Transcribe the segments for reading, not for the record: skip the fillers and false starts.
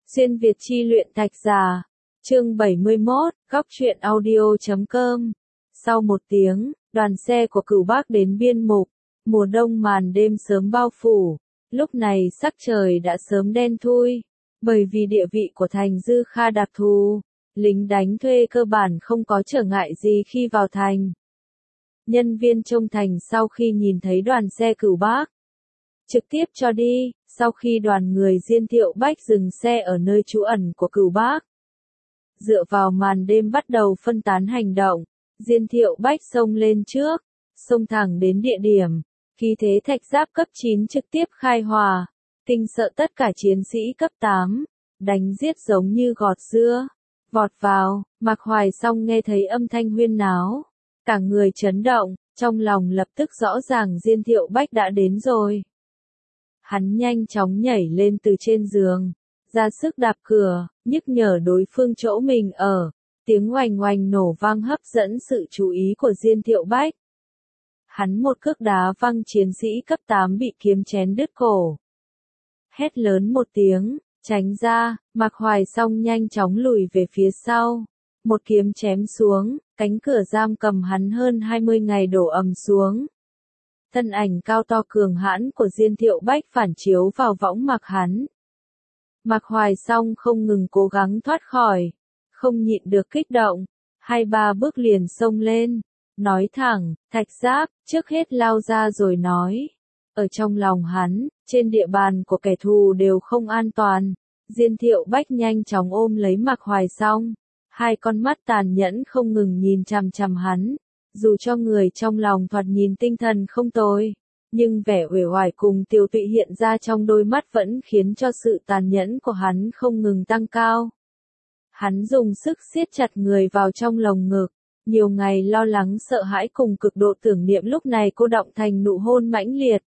Xuyên Việt chi luyện Thạch Già, chương 71, góc truyện audio.com. Sau một tiếng, đoàn xe của Cửu Bác đến Biên Mục, mùa đông màn đêm sớm bao phủ, lúc này sắc trời đã sớm đen thui, bởi vì địa vị của thành Dư Kha đặc thù, lính đánh thuê cơ bản không có trở ngại gì khi vào thành. Nhân viên trông thành sau khi nhìn thấy đoàn xe Cửu Bác, trực tiếp cho đi. Sau khi đoàn người Diên Thiệu Bách dừng xe ở nơi trú ẩn của Cửu Bác, dựa vào màn đêm bắt đầu phân tán hành động, Diên Thiệu Bách xông lên trước, xông thẳng đến địa điểm, khí thế thạch giáp cấp 9 trực tiếp khai hòa, kinh sợ tất cả chiến sĩ cấp 8, đánh giết giống như gọt dưa, vọt vào. Mạc Hoài Song nghe thấy âm thanh huyên náo, cả người chấn động, trong lòng lập tức rõ ràng Diên Thiệu Bách đã đến rồi. Hắn nhanh chóng nhảy lên từ trên giường, ra sức đạp cửa, nhắc nhở đối phương chỗ mình ở, tiếng oành oành nổ vang hấp dẫn sự chú ý của Diên Thiệu Bách. Hắn một cước đá văng chiến sĩ cấp 8 bị kiếm chén đứt cổ. Hét lớn một tiếng, tránh ra, Mạc Hoài Song nhanh chóng lùi về phía sau. Một kiếm chém xuống, cánh cửa giam cầm hắn hơn 20 ngày đổ ầm xuống. Thân ảnh cao to cường hãn của Diên Thiệu Bách phản chiếu vào võng mạc hắn. Mạc Hoài Song không ngừng cố gắng thoát khỏi, không nhịn được kích động, 2-3 bước liền xông lên, nói thẳng, Thạch Giáp, trước hết lao ra rồi nói. Ở trong lòng hắn, trên địa bàn của kẻ thù đều không an toàn. Diên Thiệu Bách nhanh chóng ôm lấy Mạc Hoài Song, hai con mắt tàn nhẫn không ngừng nhìn chằm chằm hắn. Dù cho người trong lòng thoạt nhìn tinh thần không tồi, nhưng vẻ uể oải cùng tiêu tụy hiện ra trong đôi mắt vẫn khiến cho sự tàn nhẫn của hắn không ngừng tăng cao. Hắn dùng sức siết chặt người vào trong lồng ngực, nhiều ngày lo lắng sợ hãi cùng cực độ tưởng niệm lúc này cô động thành nụ hôn mãnh liệt.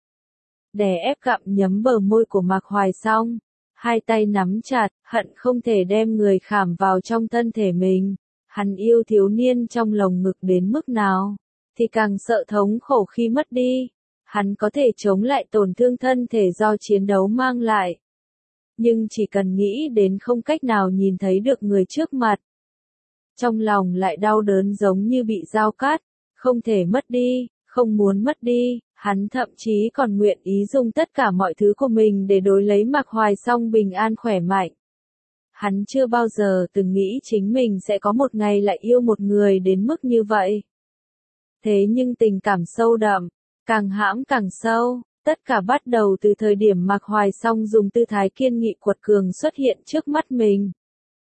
Đè ép gặm nhấm bờ môi của Mạc Hoài Song, hai tay nắm chặt, hận không thể đem người khảm vào trong thân thể mình. Hắn yêu thiếu niên trong lồng ngực đến mức nào, thì càng sợ thống khổ khi mất đi. Hắn có thể chống lại tổn thương thân thể do chiến đấu mang lại. Nhưng chỉ cần nghĩ đến không cách nào nhìn thấy được người trước mặt, trong lòng lại đau đớn giống như bị dao cắt, không thể mất đi, không muốn mất đi. Hắn thậm chí còn nguyện ý dùng tất cả mọi thứ của mình để đổi lấy Mạc Hoài Song bình an khỏe mạnh. Hắn chưa bao giờ từng nghĩ chính mình sẽ có một ngày lại yêu một người đến mức như vậy. Thế nhưng tình cảm sâu đậm, càng hãm càng sâu, tất cả bắt đầu từ thời điểm Mạc Hoài Song dùng tư thái kiên nghị quật cường xuất hiện trước mắt mình.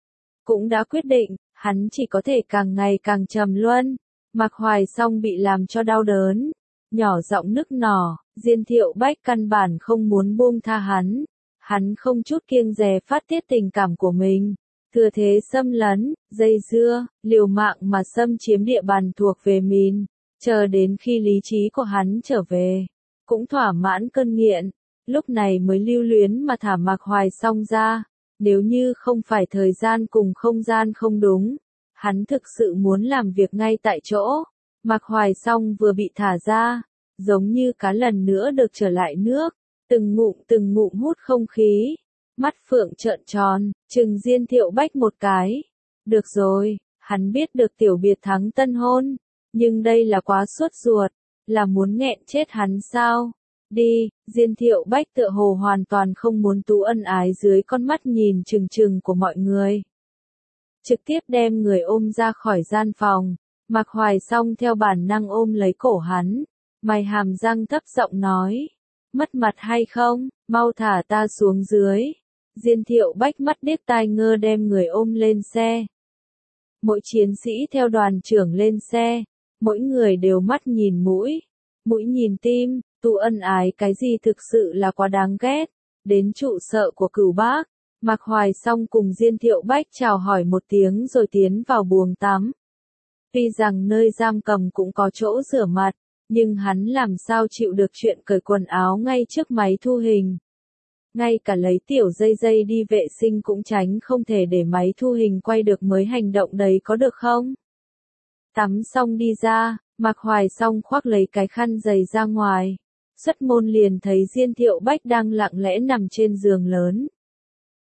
Cũng đã quyết định, hắn chỉ có thể càng ngày càng trầm luân. Mạc Hoài Song bị làm cho đau đớn, nhỏ giọng nức nở, Diên Thiệu Bách căn bản không muốn buông tha hắn. Hắn không chút kiêng dè phát tiết tình cảm của mình, thừa thế xâm lấn, dây dưa, liều mạng mà xâm chiếm địa bàn thuộc về mình, chờ đến khi lý trí của hắn trở về, cũng thỏa mãn cơn nghiện, lúc này mới lưu luyến mà thả Mạc Hoài Song ra. Nếu như không phải thời gian cùng không gian không đúng, hắn thực sự muốn làm việc ngay tại chỗ. Mạc Hoài Song vừa bị thả ra, giống như cá lần nữa được trở lại nước. Từng ngụm hút không khí, mắt phượng trợn tròn, trừng Diên Thiệu Bách một cái. Được rồi, hắn biết được tiểu biệt thắng tân hôn, nhưng đây là quá suốt ruột, là muốn nghẹn chết hắn sao? Đi, Diên Thiệu Bách tựa hồ hoàn toàn không muốn tú ân ái dưới con mắt nhìn trừng trừng của mọi người. Trực tiếp đem người ôm ra khỏi gian phòng, Mạc Hoài Song theo bản năng ôm lấy cổ hắn, mày hàm răng thấp giọng nói. Mất mặt hay không, mau thả ta xuống dưới. Diên Thiệu Bách mắt điếc tai ngơ đem người ôm lên xe. Mỗi chiến sĩ theo đoàn trưởng lên xe, mỗi người đều mắt nhìn mũi, mũi nhìn tim, tu ân ái cái gì thực sự là quá đáng ghét. Đến trụ sở của Cửu Bác, Mạc Hoài Song cùng Diên Thiệu Bách chào hỏi một tiếng rồi tiến vào buồng tắm. Tuy rằng nơi giam cầm cũng có chỗ rửa mặt, nhưng hắn làm sao chịu được chuyện cởi quần áo ngay trước máy thu hình. Ngay cả lấy tiểu dây đi vệ sinh cũng tránh không thể để máy thu hình quay được mới hành động đấy có được không? Tắm xong đi ra, Mạc Hoài Song khoác lấy cái khăn giày ra ngoài. Xuất môn liền thấy Diên Thiệu Bách đang lặng lẽ nằm trên giường lớn.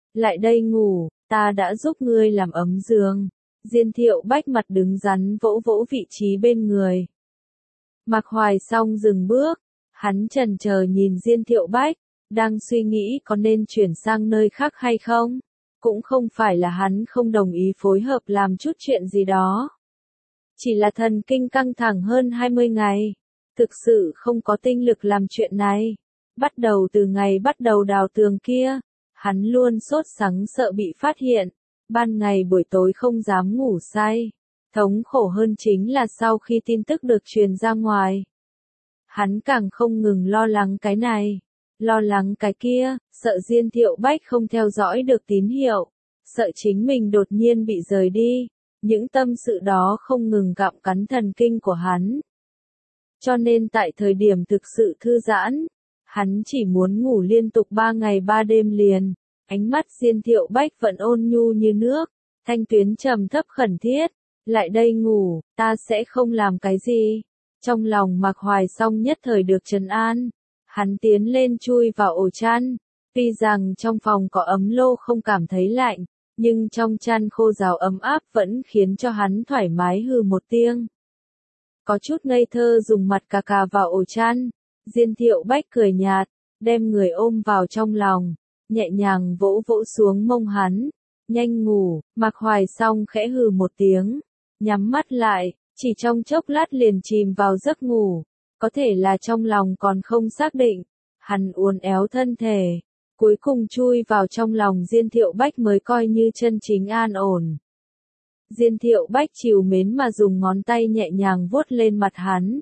lại đây ngủ, ta đã giúp ngươi làm ấm giường. Diên Thiệu Bách mặt đứng rắn vỗ vỗ vị trí bên người. Mạc Hoài Song dừng bước, hắn chần chờ nhìn Diên Thiệu Bách, đang suy nghĩ có nên chuyển sang nơi khác hay không. Cũng không phải là hắn không đồng ý phối hợp làm chút chuyện gì đó. Chỉ là thần kinh căng thẳng hơn 20 ngày. Thực sự không có tinh lực làm chuyện này. Bắt đầu từ ngày bắt đầu đào tường kia, hắn luôn sốt sắng sợ bị phát hiện. Ban ngày buổi tối không dám ngủ say. Thống khổ hơn chính là sau khi tin tức được truyền ra ngoài. Hắn càng không ngừng lo lắng cái này, lo lắng cái kia, sợ Diên Thiệu Bách không theo dõi được tín hiệu, sợ chính mình đột nhiên bị rời đi. Những tâm sự đó không ngừng gặm cắn thần kinh của hắn. Cho nên tại thời điểm thực sự thư giãn, hắn chỉ muốn ngủ liên tục 3 ngày 3 đêm liền. Ánh mắt Diên Thiệu Bách vẫn ôn nhu như nước, thanh tuyến trầm thấp khẩn thiết. Lại đây ngủ, ta sẽ không làm cái gì. Trong lòng Mạc Hoài Song nhất thời được trấn an. Hắn tiến lên chui vào ổ chăn. Tuy rằng trong phòng có ấm lô không cảm thấy lạnh, nhưng trong chăn khô ráo ấm áp vẫn khiến cho hắn thoải mái hừ một tiếng. Có chút ngây thơ dùng mặt cà cà vào ổ chăn. Diên Thiệu Bách cười nhạt, đem người ôm vào trong lòng, nhẹ nhàng vỗ vỗ xuống mông hắn. Nhanh ngủ, Mạc Hoài Song khẽ hừ một tiếng, nhắm mắt lại, chỉ trong chốc lát liền chìm vào giấc ngủ. Có thể là trong lòng còn không xác định, hắn uốn éo thân thể, cuối cùng chui vào trong lòng Diên Thiệu Bách mới coi như chân chính an ổn. Diên Thiệu Bách trìu mến mà dùng ngón tay nhẹ nhàng vuốt lên mặt hắn.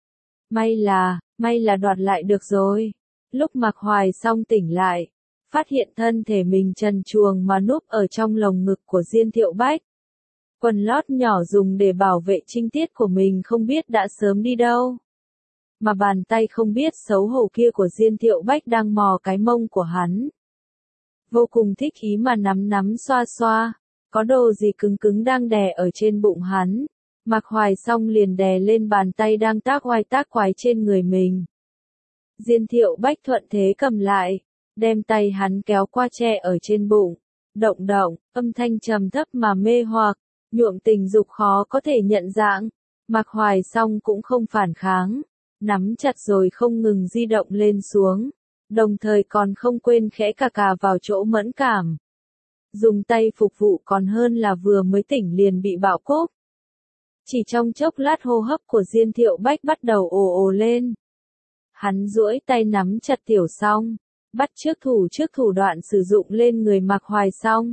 May là đoạt lại được rồi. Lúc Mạc Hoài Song tỉnh lại, phát hiện thân thể mình trần truồng mà núp ở trong lồng ngực của Diên Thiệu Bách. Quần lót nhỏ dùng để bảo vệ trinh tiết của mình không biết đã sớm đi đâu. Mà bàn tay không biết xấu hổ kia của Diên Thiệu Bách đang mò cái mông của hắn. Vô cùng thích ý mà nắm xoa xoa, có đồ gì cứng cứng đang đè ở trên bụng hắn. Mạc Hoài Song liền đè lên bàn tay đang tác oai tác quái trên người mình. Diên Thiệu Bách thuận thế cầm lại, đem tay hắn kéo qua che ở trên bụng. Động động, âm thanh trầm thấp mà mê hoặc, nhuộm tình dục khó có thể nhận dạng. Mạc Hoài Song cũng không phản kháng, nắm chặt rồi không ngừng di động lên xuống, đồng thời còn không quên khẽ cà cà vào chỗ mẫn cảm. Dùng tay phục vụ còn hơn là vừa mới tỉnh liền bị bạo cốp. Chỉ trong chốc lát hô hấp của Diên Thiệu Bách bắt đầu ồ ồ lên. Hắn duỗi tay nắm chặt Tiểu Song, bắt trước thủ đoạn sử dụng lên người Mạc Hoài Song.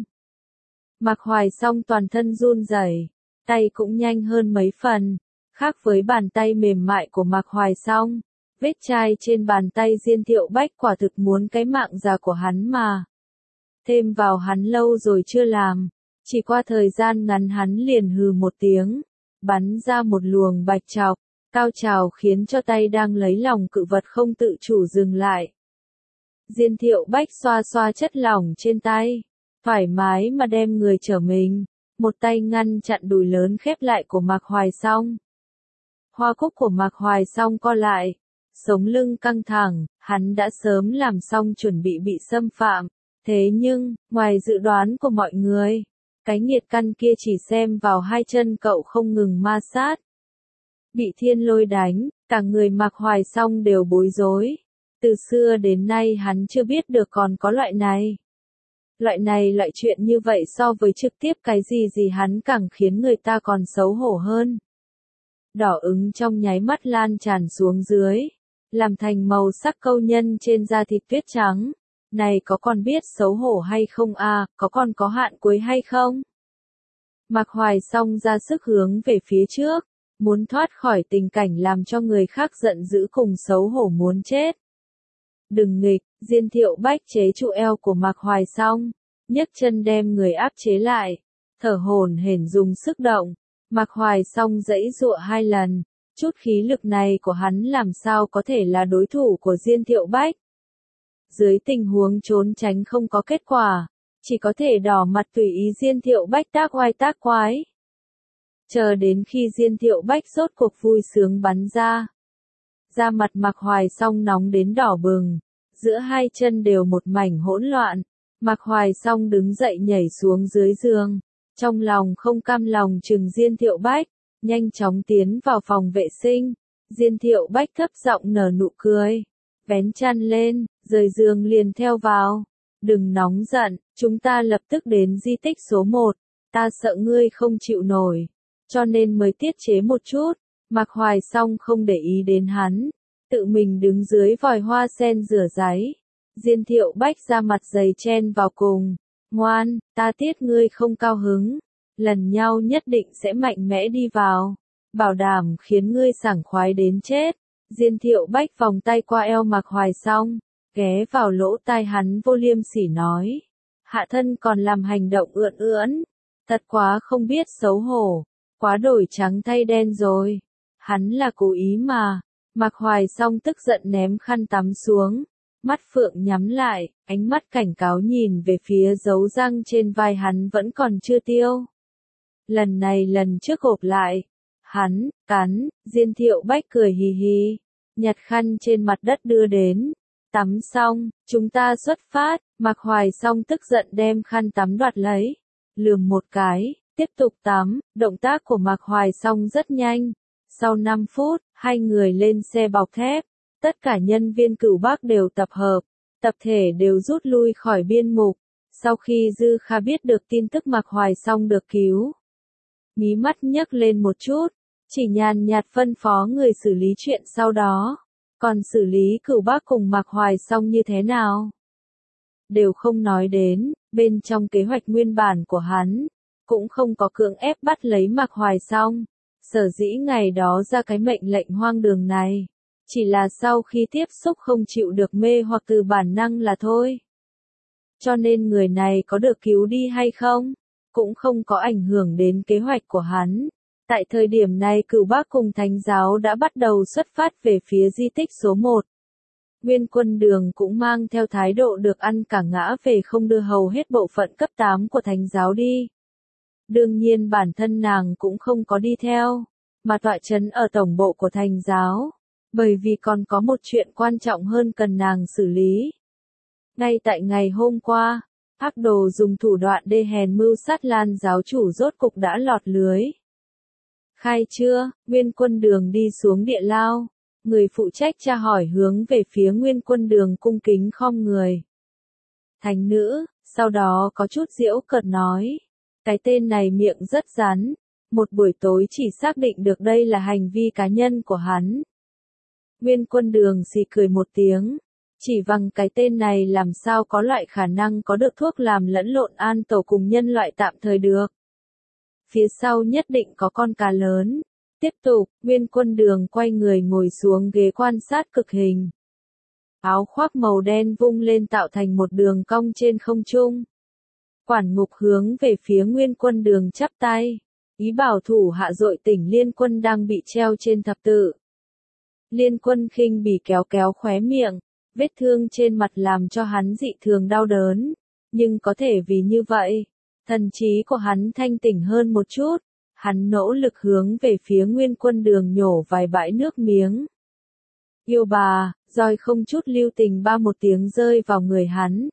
Mạc Hoài Song toàn thân run rẩy, tay cũng nhanh hơn mấy phần, khác với bàn tay mềm mại của Mạc Hoài Song. Vết chai trên bàn tay Diên Thiệu Bách quả thực muốn cái mạng già của hắn mà. Thêm vào hắn lâu rồi chưa làm, chỉ qua thời gian ngắn hắn liền hừ một tiếng, bắn ra một luồng bạch trọc, cao trào khiến cho tay đang lấy lòng cự vật không tự chủ dừng lại. Diên Thiệu Bách xoa xoa chất lỏng trên tay, thoải mái mà đem người trở mình, một tay ngăn chặn đùi lớn khép lại của Mạc Hoài Song. Hoa cúc của Mạc Hoài Song co lại, sống lưng căng thẳng, hắn đã sớm làm xong chuẩn bị xâm phạm. Thế nhưng, ngoài dự đoán của mọi người, cái nghiệt căn kia chỉ xem vào hai chân cậu không ngừng ma sát. Bị thiên lôi đánh, cả người Mạc Hoài Song đều bối rối. Từ xưa đến nay hắn chưa biết được còn có loại này. Loại chuyện như vậy so với trực tiếp cái gì hắn càng khiến người ta còn xấu hổ hơn. Đỏ ứng trong nháy mắt lan tràn xuống dưới, làm thành màu sắc câu nhân trên da thịt tuyết trắng. Này có còn biết xấu hổ hay không à, có còn có hạn cuối hay không? Mạc Hoài Song ra sức hướng về phía trước, muốn thoát khỏi tình cảnh làm cho người khác giận dữ cùng xấu hổ muốn chết. Đừng nghịch, Diên Thiệu Bách chế trụ eo của Mạc Hoài Song, nhấc chân đem người áp chế lại, thở hổn hển dùng sức động. Mạc Hoài Song giãy giụa 2 lần, chút khí lực này của hắn làm sao có thể là đối thủ của Diên Thiệu Bách. Dưới tình huống trốn tránh không có kết quả, chỉ có thể đỏ mặt tùy ý Diên Thiệu Bách tác oai tác quái. Chờ đến khi Diên Thiệu Bách rốt cuộc vui sướng bắn ra. Da mặt Mạc Hoài Song nóng đến đỏ bừng, giữa hai chân đều một mảnh hỗn loạn, Mạc Hoài Song đứng dậy nhảy xuống dưới giường, trong lòng không cam lòng chừng Diên Thiệu Bách, nhanh chóng tiến vào phòng vệ sinh. Diên Thiệu Bách thấp giọng nở nụ cười, vén chăn lên, rời giường liền theo vào. Đừng nóng giận, chúng ta lập tức đến di tích số 1, ta sợ ngươi không chịu nổi, cho nên mới tiết chế một chút. Mạc Hoài Song không để ý đến hắn, tự mình đứng dưới vòi hoa sen rửa ráy. Diên Thiệu Bách ra mặt dày chen vào cùng, ngoan, ta tiết ngươi không cao hứng, lần nhau nhất định sẽ mạnh mẽ đi vào, bảo đảm khiến ngươi sảng khoái đến chết. Diên Thiệu Bách vòng tay qua eo Mạc Hoài Song, ghé vào lỗ tai hắn vô liêm sỉ nói, hạ thân còn làm hành động ưỡn ưỡn, thật quá không biết xấu hổ, quá đổi trắng thay đen rồi. Hắn là cố ý mà. Mạc Hoài Song tức giận ném khăn tắm xuống, mắt phượng nhắm lại, ánh mắt cảnh cáo nhìn về phía dấu răng trên vai hắn vẫn còn chưa tiêu. Lần này lần trước gộp lại, hắn, cắn. Diên Thiệu Bách cười hì hì, nhặt khăn trên mặt đất đưa đến. Tắm xong, chúng ta xuất phát. Mạc Hoài Song tức giận đem khăn tắm đoạt lấy, lườm một cái, tiếp tục tắm. Động tác của Mạc Hoài Song rất nhanh. Sau 5 phút, hai người lên xe bọc thép. Tất cả nhân viên Cửu Bắc đều tập hợp, tập thể đều rút lui khỏi biên mục. Sau khi Dư Kha biết được tin tức Mạc Hoài Song được cứu, mí mắt nhấc lên một chút, chỉ nhàn nhạt phân phó người xử lý chuyện sau đó. Còn xử lý Cửu Bắc cùng Mạc Hoài Song như thế nào, đều không nói đến. Bên trong kế hoạch nguyên bản của hắn, cũng không có cưỡng ép bắt lấy Mạc Hoài Song. Sở dĩ ngày đó ra cái mệnh lệnh hoang đường này, chỉ là sau khi tiếp xúc không chịu được mê hoặc từ bản năng là thôi. Cho nên người này có được cứu đi hay không, cũng không có ảnh hưởng đến kế hoạch của hắn. Tại thời điểm này Cửu Bắc cùng Thánh giáo đã bắt đầu xuất phát về phía di tích số 1. Nguyên Quân Đường cũng mang theo thái độ được ăn cả ngã về không đưa hầu hết bộ phận cấp 8 của Thánh giáo đi. Đương nhiên bản thân nàng cũng không có đi theo, mà tọa trấn ở tổng bộ của Thánh giáo, bởi vì còn có một chuyện quan trọng hơn cần nàng xử lý. Ngay tại ngày hôm qua, Hắc Đồ dùng thủ đoạn đê hèn mưu sát Lan giáo chủ rốt cục đã lọt lưới. Khai trưa, Nguyên Quân Đường đi xuống địa lao, người phụ trách tra hỏi hướng về phía Nguyên Quân Đường cung kính khom người. Thánh nữ, sau đó có chút giễu cợt nói, cái tên này miệng rất rắn, một buổi tối chỉ xác định được đây là hành vi cá nhân của hắn. Nguyên Quân Đường xì cười một tiếng, chỉ bằng cái tên này làm sao có loại khả năng có được thuốc làm lẫn lộn an tổ cùng nhân loại tạm thời được. Phía sau nhất định có con cá lớn. Tiếp tục, Nguyên Quân Đường quay người ngồi xuống ghế quan sát cực hình. Áo khoác màu đen vung lên tạo thành một đường cong trên không trung. Quản ngục hướng về phía Nguyên Quân Đường chắp tay, ý bảo thủ hạ dội tỉnh Liên Quân đang bị treo trên thập tự. Liên Quân khinh bỉ kéo kéo khóe miệng, vết thương trên mặt làm cho hắn dị thường đau đớn, nhưng có thể vì như vậy, thần trí của hắn thanh tỉnh hơn một chút. Hắn nỗ lực hướng về phía Nguyên Quân Đường nhổ vài bãi nước miếng. Yêu bà, roi không chút lưu tình ba một tiếng rơi vào người hắn.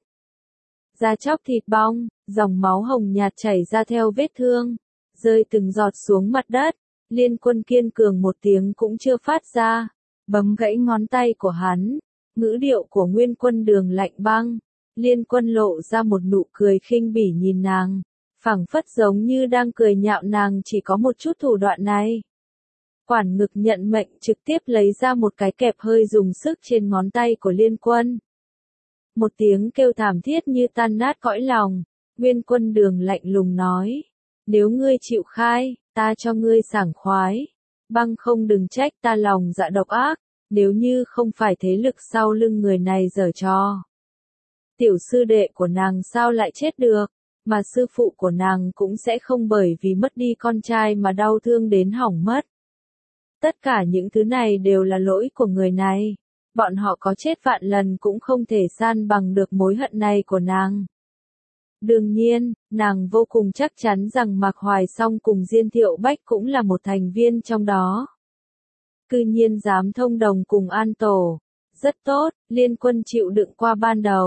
Da chóc thịt bong, dòng máu hồng nhạt chảy ra theo vết thương, rơi từng giọt xuống mặt đất. Liên Quân kiên cường một tiếng cũng chưa phát ra, bấm gãy ngón tay của hắn. Ngữ điệu của Nguyên Quân Đường lạnh băng. Liên Quân lộ ra một nụ cười khinh bỉ nhìn nàng, phảng phất giống như đang cười nhạo nàng chỉ có một chút thủ đoạn này. Quản ngực nhận mệnh trực tiếp lấy ra một cái kẹp hơi dùng sức trên ngón tay của Liên Quân. Một tiếng kêu thảm thiết như tan nát cõi lòng. Nguyên Quân Đường lạnh lùng nói, nếu ngươi chịu khai, ta cho ngươi sảng khoái, bằng không đừng trách ta lòng dạ độc ác, nếu như không phải thế lực sau lưng người này giở trò. Tiểu sư đệ của nàng sao lại chết được, mà sư phụ của nàng cũng sẽ không bởi vì mất đi con trai mà đau thương đến hỏng mất. Tất cả những thứ này đều là lỗi của người này, bọn họ có chết vạn lần cũng không thể san bằng được mối hận này của nàng. Đương nhiên, nàng vô cùng chắc chắn rằng Mạc Hoài Song cùng Diên Thiệu Bách cũng là một thành viên trong đó. Cư nhiên dám thông đồng cùng An Tổ, rất tốt. Liên Quân chịu đựng qua ban đầu,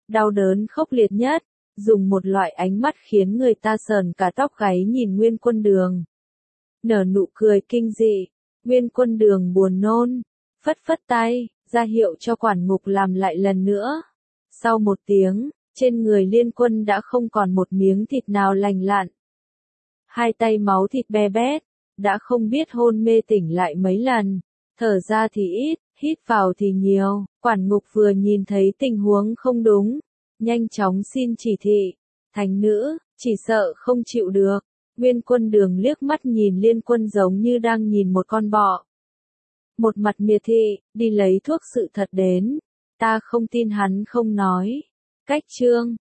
đau đớn khốc liệt nhất, dùng một loại ánh mắt khiến người ta sờn cả tóc gáy nhìn Nguyên Quân Đường. Nở nụ cười kinh dị, Nguyên Quân Đường buồn nôn, phất phất tay, ra hiệu cho quản ngục làm lại lần nữa. Sau một tiếng, trên người Liên Quân đã không còn một miếng thịt nào lành lặn. Hai tay máu thịt be bét, đã không biết hôn mê tỉnh lại mấy lần, thở ra thì ít, hít vào thì nhiều. Quản ngục vừa nhìn thấy tình huống không đúng, nhanh chóng xin chỉ thị. Thánh nữ, chỉ sợ không chịu được. Nguyên Quân Đường liếc mắt nhìn Liên Quân giống như đang nhìn một con bọ. Một mặt miệt thị, đi lấy thuốc sự thật đến. Ta không tin hắn không nói. Cách chương